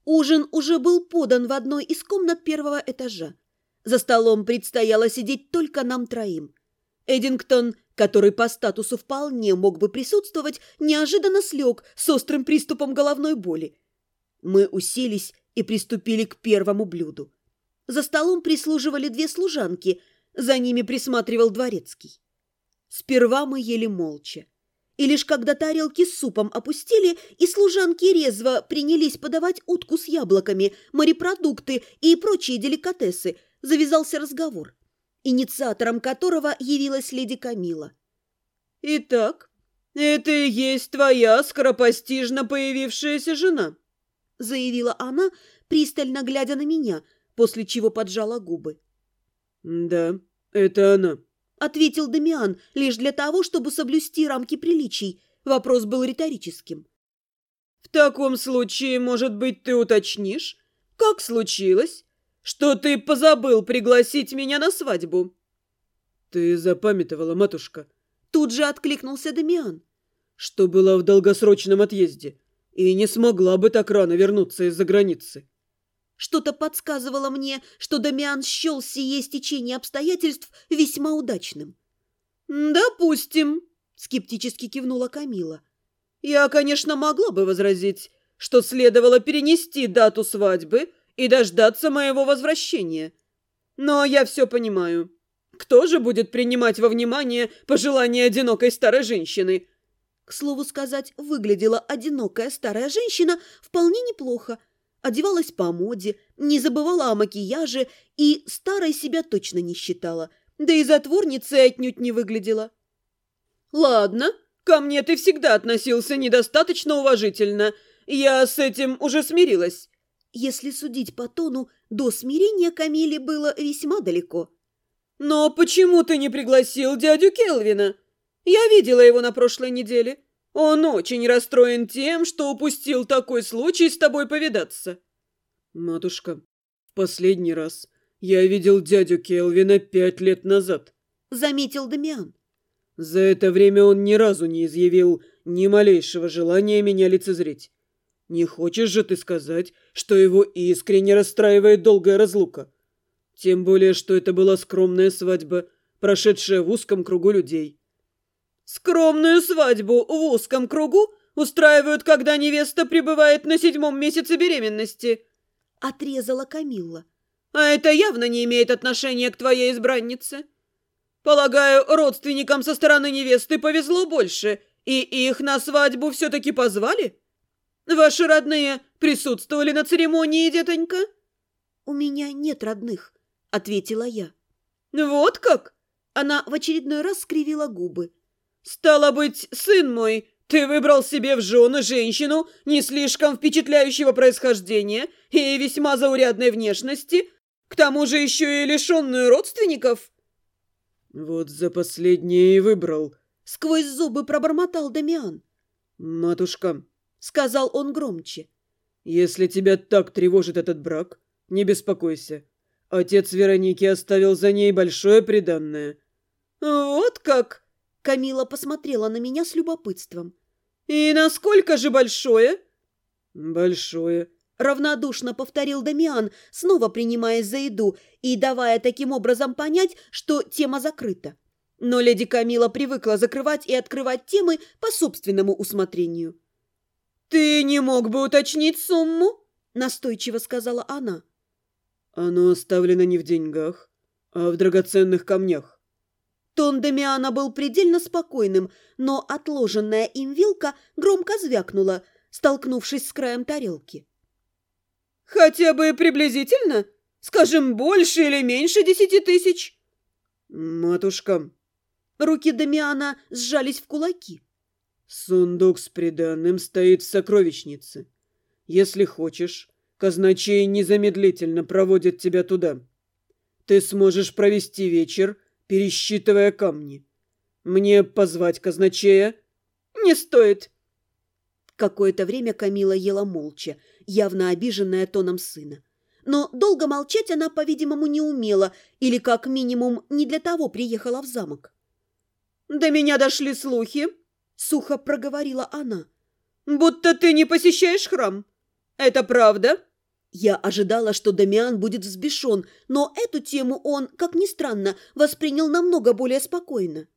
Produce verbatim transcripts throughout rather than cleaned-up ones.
Ужин уже был подан в одной из комнат первого этажа. За столом предстояло сидеть только нам троим. Эдингтон, который по статусу вполне мог бы присутствовать, неожиданно слег с острым приступом головной боли. Мы уселись и приступили к первому блюду. За столом прислуживали две служанки, за ними присматривал дворецкий. Сперва мы ели молча. И лишь когда тарелки с супом опустили, и служанки резво принялись подавать утку с яблоками, морепродукты и прочие деликатесы, завязался разговор, инициатором которого явилась леди Камилла. «Итак, это и есть твоя скоропостижно появившаяся жена», заявила она, пристально глядя на меня, после чего поджала губы. «Да, это она», — ответил Дамиан, лишь для того, чтобы соблюсти рамки приличий. Вопрос был риторическим. «В таком случае, может быть, ты уточнишь, как случилось, что ты позабыл пригласить меня на свадьбу?» «Ты запамятовала, матушка?» Тут же откликнулся Дамиан. «Что была в долгосрочном отъезде и не смогла бы так рано вернуться из-за границы». Что-то подсказывало мне, что Дамиан счел сие стечение обстоятельств весьма удачным. «Допустим», — скептически кивнула Камилла. «Я, конечно, могла бы возразить, что следовало перенести дату свадьбы и дождаться моего возвращения. Но я все понимаю. Кто же будет принимать во внимание пожелания одинокой старой женщины?» К слову сказать, выглядела одинокая старая женщина вполне неплохо. Одевалась по моде, не забывала о макияже и старой себя точно не считала, да и затворницей отнюдь не выглядела. «Ладно, ко мне ты всегда относился недостаточно уважительно. Я с этим уже смирилась». Если судить по тону, до смирения Камиле было весьма далеко. «Но почему ты не пригласил дядю Келвина? Я видела его на прошлой неделе. Он очень расстроен тем, что упустил такой случай с тобой повидаться». «Матушка, в последний раз я видел дядю Келвина пять лет назад», — заметил Дамиан. «За это время он ни разу не изъявил ни малейшего желания меня лицезреть. Не хочешь же ты сказать, что его искренне расстраивает долгая разлука? Тем более, что это была скромная свадьба, прошедшая в узком кругу людей». «Скромную свадьбу в узком кругу устраивают, когда невеста пребывает на седьмом месяце беременности», — отрезала Камилла. «А это явно не имеет отношения к твоей избраннице. Полагаю, родственникам со стороны невесты повезло больше, и их на свадьбу все-таки позвали? Ваши родные присутствовали на церемонии, детонька?» «У меня нет родных», — ответила я. «Вот как?» Она в очередной раз скривила губы. «Стало быть, сын мой, ты выбрал себе в жены женщину не слишком впечатляющего происхождения и весьма заурядной внешности, к тому же еще и лишенную родственников?» «Вот за последнее и выбрал», — сквозь зубы пробормотал Дамиан. «Матушка», — сказал он громче, — «если тебя так тревожит этот брак, не беспокойся. Отец Вероники оставил за ней большое приданное». «Вот как?» — Камилла посмотрела на меня с любопытством. «И насколько же большое?» «Большое», — равнодушно повторил Дамиан, снова принимаясь за еду и давая таким образом понять, что тема закрыта. Но леди Камилла привыкла закрывать и открывать темы по собственному усмотрению. «Ты не мог бы уточнить сумму?» — настойчиво сказала она. «Оно оставлено не в деньгах, а в драгоценных камнях». Тон Дамиана был предельно спокойным, но отложенная им вилка громко звякнула, столкнувшись с краем тарелки. «Хотя бы приблизительно? Скажем, больше или меньше десяти тысяч?» «Матушка...» Руки Дамиана сжались в кулаки. «Сундук с приданым стоит в сокровищнице. Если хочешь, казначей незамедлительно проводит тебя туда. Ты сможешь провести вечер, пересчитывая камни. Мне позвать казначея?» «Не стоит». Какое-то время Камилла ела молча, явно обиженная тоном сына. Но долго молчать она, по-видимому, не умела или, как минимум, не для того приехала в замок. «До меня дошли слухи», — сухо проговорила она. «будто ты не посещаешь храм. Это правда?» Я ожидала, что Дамиан будет взбешен, но эту тему он, как ни странно, воспринял намного более спокойно.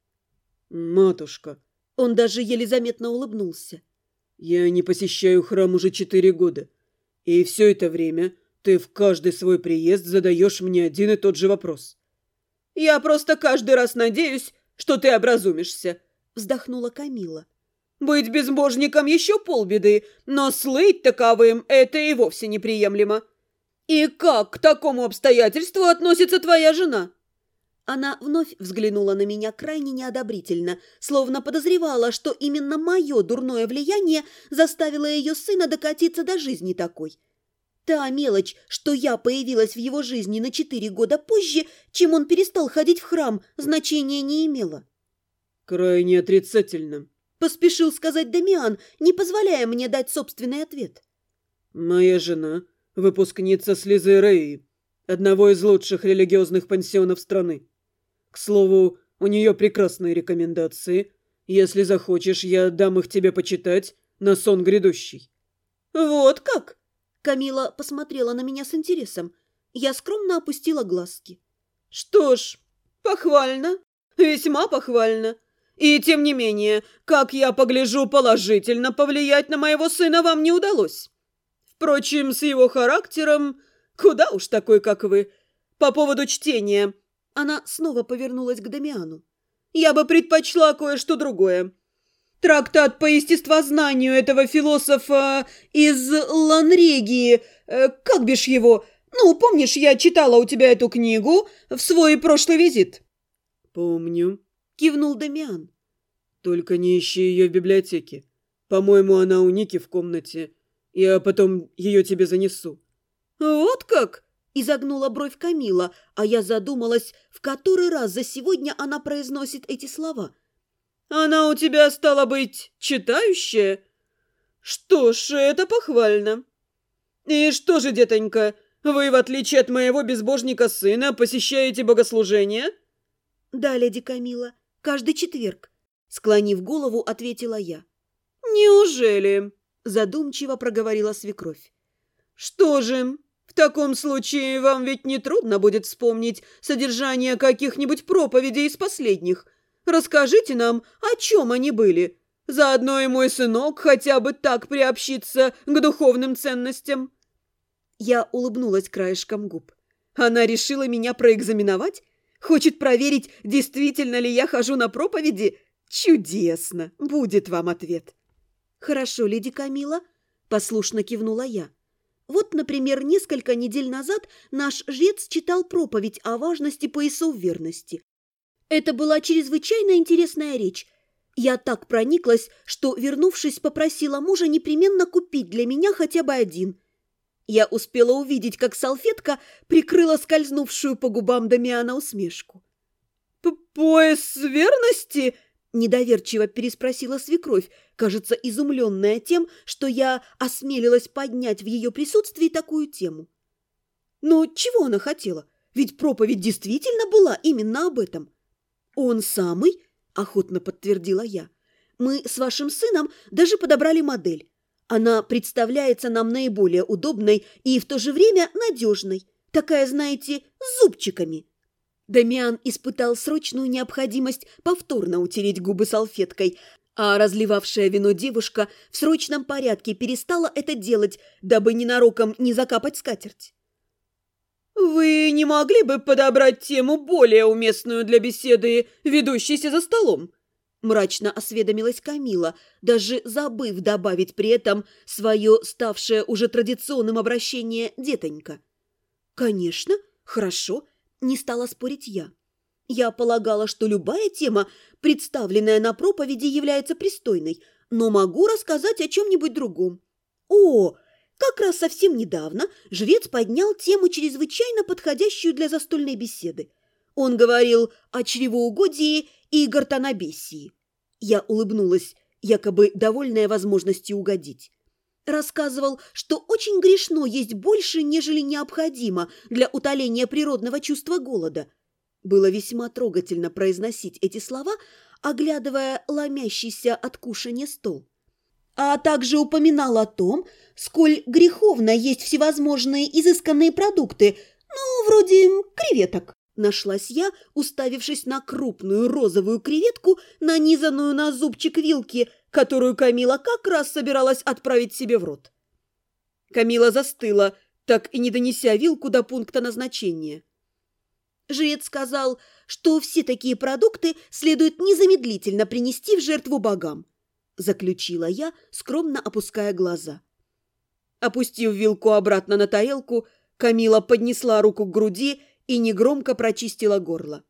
«Матушка!» Он даже еле заметно улыбнулся. «Я не посещаю храм уже четыре года, и все это время ты в каждый свой приезд задаешь мне один и тот же вопрос». «Я просто каждый раз надеюсь, что ты образумишься», — вздохнула Камила. «Быть безбожником еще полбеды, но слыть таковым — это и вовсе неприемлемо. И как к такому обстоятельству относится твоя жена?» Она вновь взглянула на меня крайне неодобрительно, словно подозревала, что именно мое дурное влияние заставило ее сына докатиться до жизни такой. Та мелочь, что я появилась в его жизни на четыре года позже, чем он перестал ходить в храм, значения не имела. «Крайне отрицательно», — поспешил сказать Дамиан, не позволяя мне дать собственный ответ. «Моя жена — выпускница Слизереи, одного из лучших религиозных пансионов страны. К слову, у нее прекрасные рекомендации. Если захочешь, я дам их тебе почитать на сон грядущий». «Вот как?» Камила посмотрела на меня с интересом. Я скромно опустила глазки. «Что ж, похвально, весьма похвально. И тем не менее, как я погляжу, положительно повлиять на моего сына вам не удалось. Впрочем, с его характером, куда уж такой, как вы. По поводу чтения...» Она снова повернулась к Дамиану. «Я бы предпочла кое-что другое. Трактат по естествознанию этого философа из Ланрегии. Как бишь его? Ну, помнишь, я читала у тебя эту книгу в свой прошлый визит?» «Помню», — кивнул Дамиан. «Только не ищи ее в библиотеке. По-моему, она у Ники в комнате. Я потом ее тебе занесу». «Вот как?» — изогнула бровь Камила, а я задумалась, в который раз за сегодня она произносит эти слова. «Она у тебя, стала быть, читающая? Что ж, это похвально. И что же, детонька, вы, в отличие от моего безбожника сына, посещаете богослужения?» «Да, леди Камила, каждый четверг», — склонив голову, ответила я. «Неужели?» — задумчиво проговорила свекровь. «Что же, в таком случае вам ведь не трудно будет вспомнить содержание каких-нибудь проповедей из последних. Расскажите нам, о чем они были. Заодно и мой сынок хотя бы так приобщится к духовным ценностям». Я улыбнулась краешком губ. Она решила меня проэкзаменовать? Хочет проверить, действительно ли я хожу на проповеди? Чудесно! Будет вам ответ. «Хорошо, леди Камила», — послушно кивнула я. «Вот, например, несколько недель назад наш жрец читал проповедь о важности поясов верности. Это была чрезвычайно интересная речь. Я так прониклась, что, вернувшись, попросила мужа непременно купить для меня хотя бы один. Я успела увидеть, как салфетка прикрыла скользнувшую по губам Дамиана усмешку. «Пояс верности?» – недоверчиво переспросила свекровь, кажется, изумленная тем, что я осмелилась поднять в ее присутствии такую тему. Но чего она хотела? Ведь проповедь действительно была именно об этом. «Он самый?» – охотно подтвердила я. «Мы с вашим сыном даже подобрали модель. Она представляется нам наиболее удобной и в то же время надежной. Такая, знаете, с зубчиками». Дамиан испытал срочную необходимость повторно утереть губы салфеткой, а разливавшая вино девушка в срочном порядке перестала это делать, дабы ненароком не закапать скатерть. «Вы не могли бы подобрать тему более уместную для беседы, ведущейся за столом?» Мрачно осведомилась Камила, даже забыв добавить при этом свое ставшее уже традиционным обращение «детонька». «Конечно, хорошо», — не стала спорить я. Я полагала, что любая тема, представленная на проповеди, является пристойной, но могу рассказать о чем-нибудь другом. О, как раз совсем недавно жрец поднял тему, чрезвычайно подходящую для застольной беседы. Он говорил о чревоугодии и гортанобесии. Я улыбнулась, якобы довольная возможностью угодить. Рассказывал, что очень грешно есть больше, нежели необходимо для утоления природного чувства голода. Было весьма трогательно произносить эти слова, оглядывая ломящийся от кушанья стол. а также упоминал о том, сколь греховно есть всевозможные изысканные продукты, ну, вроде креветок. Нашлась я, уставившись на крупную розовую креветку, нанизанную на зубчик вилки, которую Камила как раз собиралась отправить себе в рот. Камила застыла, так и не донеся вилку до пункта назначения. Жрец сказал, что все такие продукты следует незамедлительно принести в жертву богам, заключила я, скромно опуская глаза. Опустив вилку обратно на тарелку, Камила поднесла руку к груди и негромко прочистила горло.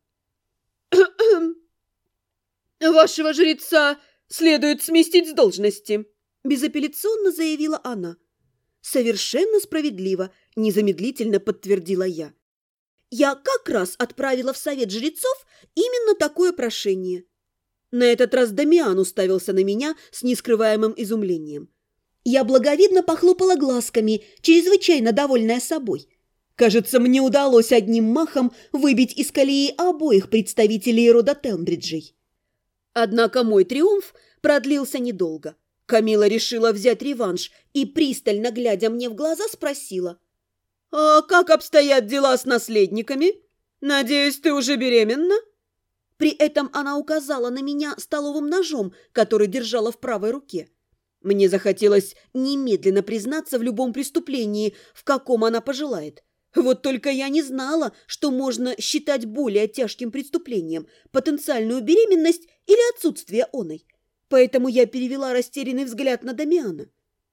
«Вашего жреца следует сместить с должности», – безапелляционно заявила она. «Совершенно справедливо», – незамедлительно подтвердила я. «Я как раз отправила в совет жрецов именно такое прошение». На этот раз Дамиан уставился на меня с нескрываемым изумлением. Я благовидно похлопала глазками, чрезвычайно довольная собой. Кажется, мне удалось одним махом выбить из колеи обоих представителей рода Тембриджей. Однако мой триумф продлился недолго. Камила решила взять реванш и, пристально глядя мне в глаза, спросила: «А как обстоят дела с наследниками? Надеюсь, ты уже беременна?» При этом она указала на меня столовым ножом, который держала в правой руке. Мне захотелось немедленно признаться в любом преступлении, в каком она пожелает. Вот только я не знала, что можно считать более тяжким преступлением – потенциальную беременность или отсутствие оной. Поэтому я перевела растерянный взгляд на Дамиана.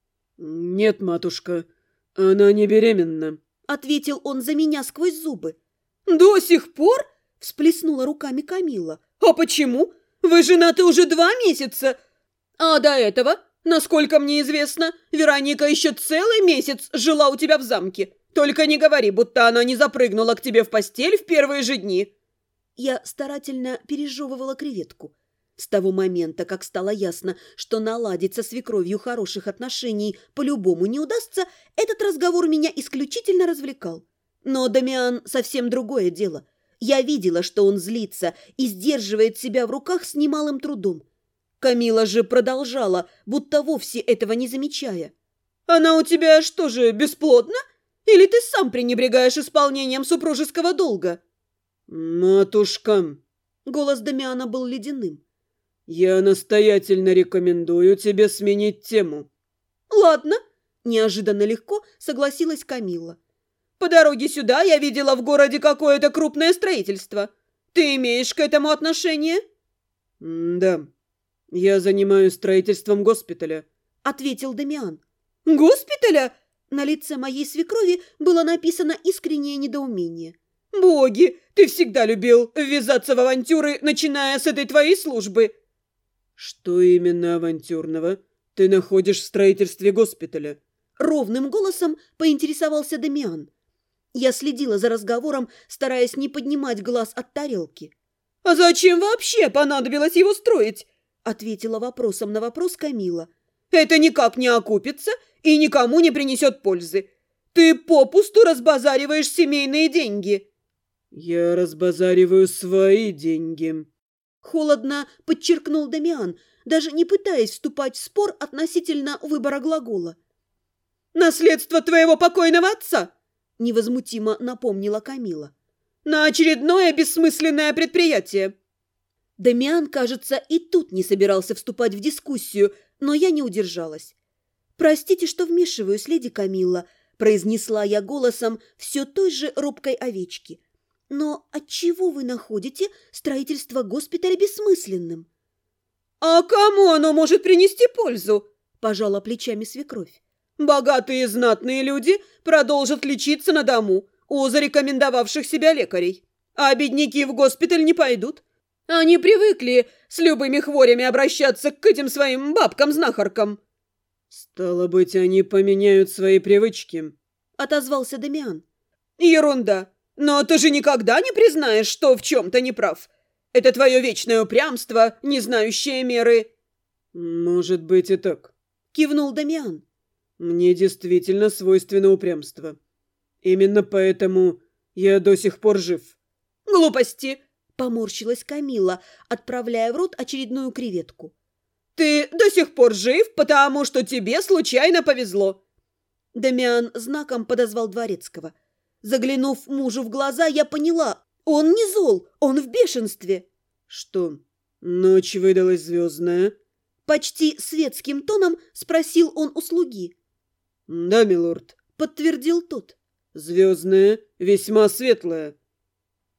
«Нет, матушка, она не беременна», – ответил он за меня сквозь зубы. «До сих пор?» – всплеснула руками Камила. «А почему? Вы женаты уже два месяца. А до этого, насколько мне известно, Вероника еще целый месяц жила у тебя в замке. Только не говори, будто она не запрыгнула к тебе в постель в первые же дни». Я старательно пережевывала креветку. С того момента, как стало ясно, что наладить со свекровью хороших отношений по-любому не удастся, этот разговор меня исключительно развлекал. Но Дамиан совсем другое дело. Я видела, что он злится и сдерживает себя в руках с немалым трудом. Камила же продолжала, будто вовсе этого не замечая. «Она у тебя что же, бесплодна? Или ты сам пренебрегаешь исполнением супружеского долга?» «Матушка!» Голос Дамиана был ледяным. «Я настоятельно рекомендую тебе сменить тему». «Ладно», – неожиданно легко согласилась Камилла. «По дороге сюда я видела в городе какое-то крупное строительство. Ты имеешь к этому отношение?» «Да, я занимаюсь строительством госпиталя», – ответил Дамиан. «Госпиталя?» На лице моей свекрови было написано искреннее недоумение. «Боги, ты всегда любил ввязаться в авантюры, начиная с этой твоей службы!» «Что именно авантюрного ты находишь в строительстве госпиталя?» Ровным голосом поинтересовался Дамиан. Я следила за разговором, стараясь не поднимать глаз от тарелки. «А зачем вообще понадобилось его строить?» Ответила вопросом на вопрос Камила. «Это никак не окупится и никому не принесет пользы. Ты попусту разбазариваешь семейные деньги». «Я разбазариваю свои деньги», — холодно подчеркнул Дамиан, даже не пытаясь вступать в спор относительно выбора глагола. «Наследство твоего покойного отца», — невозмутимо напомнила Камила. «На очередное бессмысленное предприятие». Дамиан, кажется, и тут не собирался вступать в дискуссию, но я не удержалась. «Простите, что вмешиваюсь, леди Камилла», – произнесла я голосом все той же робкой овечки. «Но отчего вы находите строительство госпиталя бессмысленным?» «А кому оно может принести пользу?» – пожала плечами свекровь. «Богатые и знатные люди продолжат лечиться на дому у зарекомендовавших себя лекарей, а бедняки в госпиталь не пойдут. Они привыкли с любыми хворями обращаться к этим своим бабкам-знахаркам». «Стало быть, они поменяют свои привычки», — отозвался Дамиан. «Ерунда! Но ты же никогда не признаешь, что в чем-то не прав. Это твое вечное упрямство, не знающее меры». «Может быть и так», — кивнул Дамиан. «Мне действительно свойственно упрямство. Именно поэтому я до сих пор жив». «Глупости!» — поморщилась Камилла, отправляя в рот очередную креветку. «Ты до сих пор жив, потому что тебе случайно повезло!» Дамиан знаком подозвал дворецкого. Заглянув мужу в глаза, я поняла, он не зол, он в бешенстве. «Что, ночь выдалась звездная?» Почти светским тоном спросил он у слуги. «Да, милорд», — подтвердил тот. «Звездная, весьма светлая.